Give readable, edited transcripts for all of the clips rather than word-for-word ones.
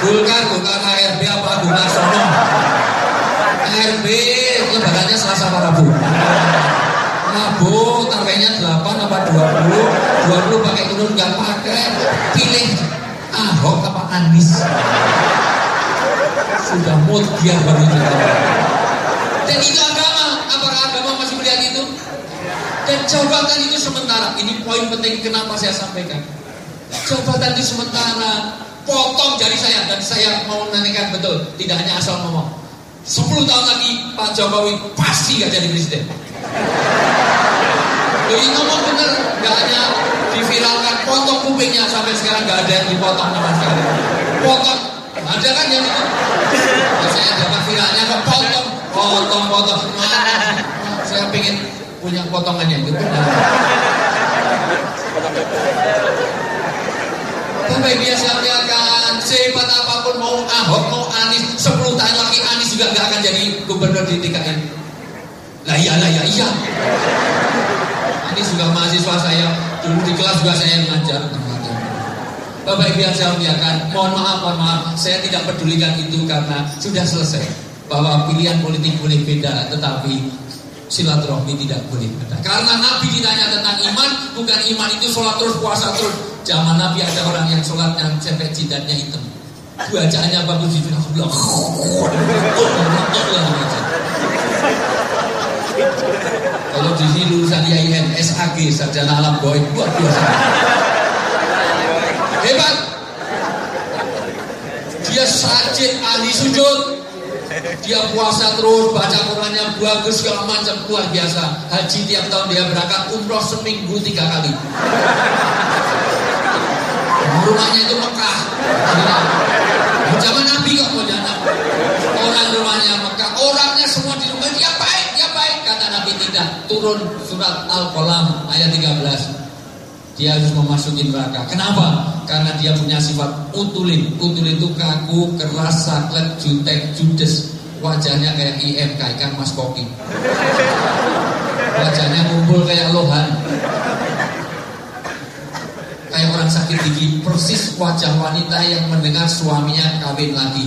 Golkar ARB apa Golkar Sono? ARB lebarannya Selasa apa Rabu? Rabu, targetnya 8 apa 20 pakai turun nggak pakai, pilih Ahok apa Anies? Sudah mood dia baru itu. Dan itu agama, apakah agama masih melihat itu? Dan jabatan itu sementara. Ini poin penting kenapa saya sampaikan. Jabatan itu sementara. Potong jari saya, dan saya mau menanyakan betul, tidak hanya asal ngomong. 10 tahun lagi Pak Jokowi pasti gak jadi presiden. Ini ngomong bener, gak hanya diviralkan, potong kupingnya sampai sekarang gak ada yang dipotong sama sekali. Potong, ada kan yang itu? Nah, saya dapat viralnya kok potong. Saya pengen punya potongannya gitu. Bapak biasa lihatkan, sehebat apapun mau Ahok, mau Anies, 10 tahun lagi Anies juga gak akan jadi gubernur di DKI. Lah iya. Anies juga mahasiswa saya, dulu di kelas juga saya ngajar. Bapak biasa lihatkan, mohon maaf, saya tidak pedulikan itu karena sudah selesai. Bahwa pilihan politik boleh beda, tetapi silaturahmi tidak boleh beda. Karena Nabi ditanya tentang iman, bukan iman itu sholat terus, puasa terus. Zaman Nabi ada orang yang sholat yang sampai jidatnya hitam. Bacaannya bagus itu bilang. Kalau di sini lulusan IAIN, SAG, sarjana alam goib, luar biasa. Hebat. Dia sajid, ahli sujud. Dia puasa terus, baca Qurannya bagus, segala macam, luar biasa. Haji tiap tahun dia berangkat, umroh seminggu 3 kali. Rumahnya itu Mekah. Zaman Nabi kok jangan. Orang rumahnya Mekah, orangnya semua di rumah dia baik. Kata Nabi tidak. Turun surat Al-Qalam ayat 13. Dia harus memasuki neraka. Kenapa? Karena dia punya sifat utulin. Utulin itu kaku, keras, saklet, jutek, judes. Wajahnya kayak IMK, ikan mas koki. Wajahnya ngumpul kayak lohan. Kayak orang sakit gigi, persis wajah wanita yang mendengar suaminya kawin lagi.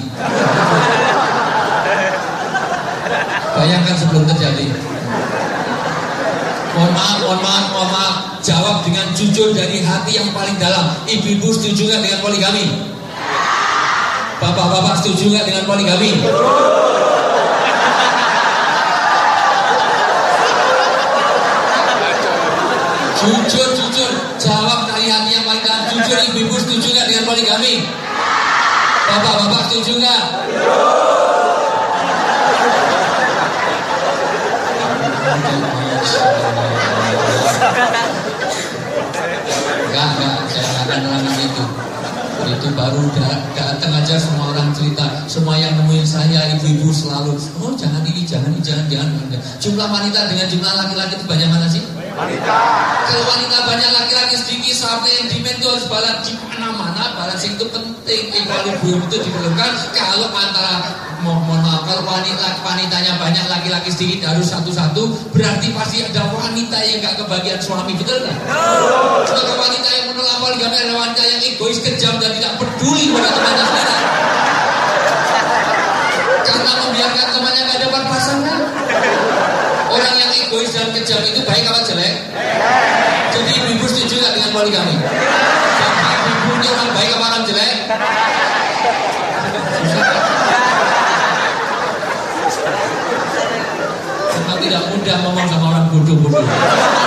Bayangkan sebelum terjadi. Mohon maaf. Jawab dengan jujur dari hati yang paling dalam. Ibu-ibu setuju gak dengan poligami? Bapak-bapak setuju gak dengan poligami? Jujur, jawab dari hati yang paling dalam. Jujur, ibu-ibu setuju gak dengan poligami? Bapak-bapak setuju gak? Enggak, saya akan dalam itu. Itu baru datang aja semua orang cerita. Semua yang nemuin saya, ibu-ibu selalu, oh jangan ini, jangan. Jumlah wanita dengan jumlah laki-laki itu banyak mana sih? Wanita. Kalau wanita banyak, laki-laki sedikit, sampai yang demand itu harus balance di mana-mana. Balance itu penting. Equilibrium itu diperlukan. Kalau antara mohon maaf, kalau wanitanya banyak, laki-laki sedikit, harus satu-satu, berarti pasti ada wanita yang gak kebagian suami, betul kan? Maka wanita yang menolak poligami adalah wanita yang egois, kejam, dan tidak peduli pada temannya sendiri. Karena membiarkan temannya gak dapat pasangan. Orang yang egois dan kejam itu baik apa jelek? Jadi ibu-ibu setuju gak dengan poligami? Bapak ibu ini orang baik apa orang jelek? Karena tidak mudah ngomong sama orang bodoh-bodoh.